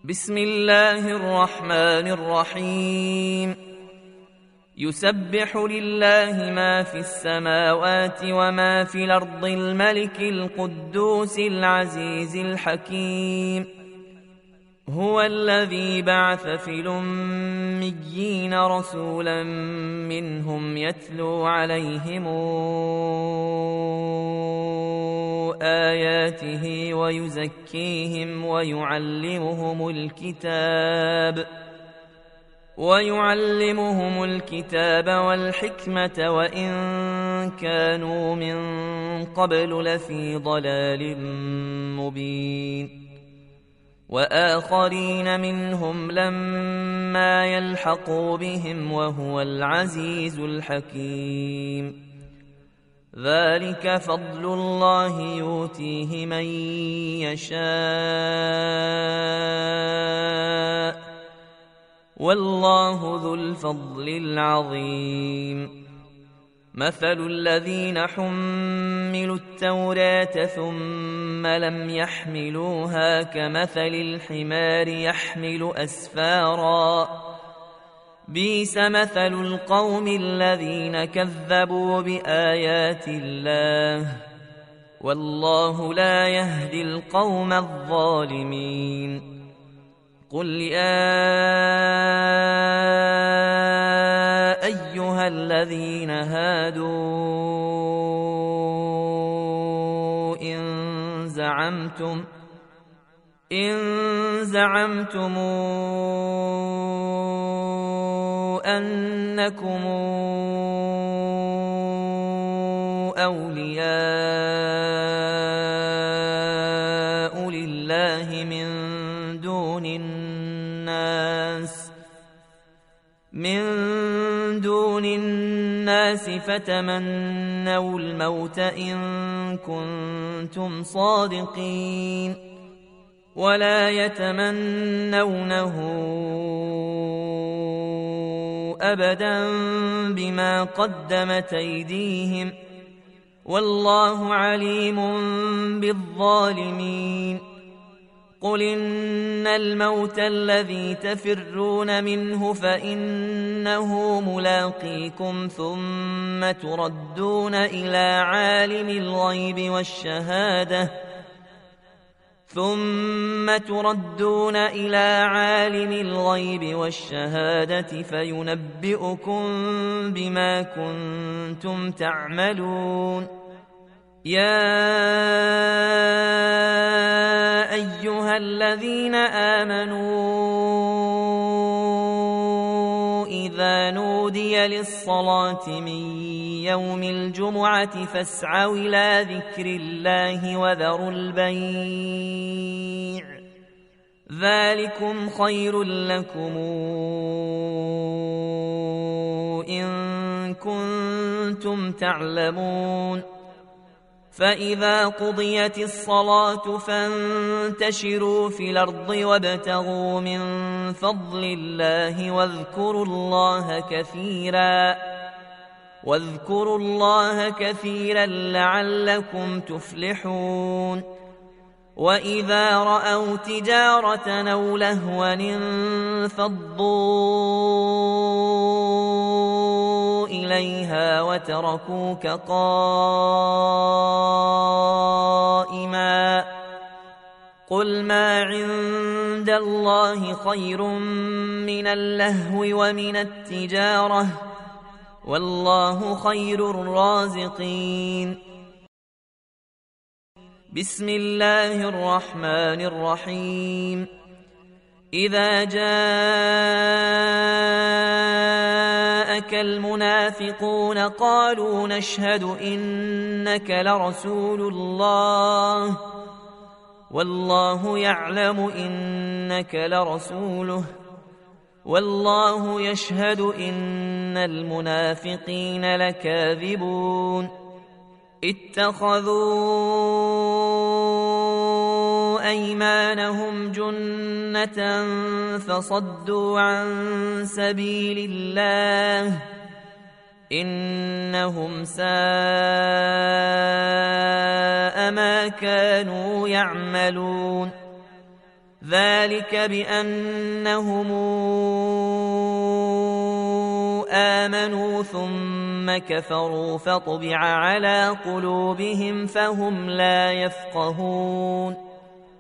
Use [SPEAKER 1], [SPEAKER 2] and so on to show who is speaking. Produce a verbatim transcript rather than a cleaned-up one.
[SPEAKER 1] بسم الله الرحمن الرحيم. يسبح لله ما في السماوات وما في الأرض الملك القدوس العزيز الحكيم. هو الذي بعث في الأميين رسولا منهم يتلو عليهم آياته ويزكيهم ويعلمهم الكتاب ويعلمهم الكتاب والحكمة وإن كانوا من قبل لفي ضلال مبين. وآخرين منهم لما يلحقوا بهم وهو العزيز الحكيم. ذلك فضل الله يؤتيه من يشاء والله ذو الفضل العظيم. مثل الذين حملوا التوراة ثم لم يحملوها كمثل الحمار يحمل أسفارا بئس مثل القوم الذين كذبوا بآيات الله والله لا يهدي القوم الظالمين. قل يا أيها الذين هادوا إن زعمتم إن زعمتم أنكم أولياء لله من دون الناس من دون الناس فتمنوا الموت إن كنتم صادقين ولا يتمنونه أبدا بما قدمت أيديهم والله عليم بالظالمين. قل إن الموت الذي تفرون منه فإنه ملاقيكم ثم تردون إلى عالم الغيب والشهادة ثم تردون إلى عالم الغيب والشهادة فينبئكم بما كنتم تعملون. يا أيها الذين آمنوا إذا نودي للصلاة من يوم الجمعة فاسعوا إلى ذكر الله وذروا البيع ذلكم خير لكم إن كنتم تعلمون. فإذا قضيت الصلاة فانتشروا في الأرض وابتغوا من فضل الله واذكروا الله كثيرا واذكروا الله كثيرا لعلكم تفلحون. وإذا رأوا تجارة أو لهوا انفضوا إليها وتركوك قائما قل ما عند الله خير من اللهو ومن التجارة والله خير الرازقين. بسم الله الرحمن الرحيم. إذا جاءك المنافقون قالوا نشهد إنك لرسول الله والله يعلم إنك لرسوله والله يشهد إن المنافقين لكاذبون. اتخذوا أيمانهم جنة فصدوا عن سبيل الله إنهم ساء ما كانوا يعملون. ذلك بأنهم آمنوا ثم كفروا فطبع على قلوبهم فهم لا يفقهون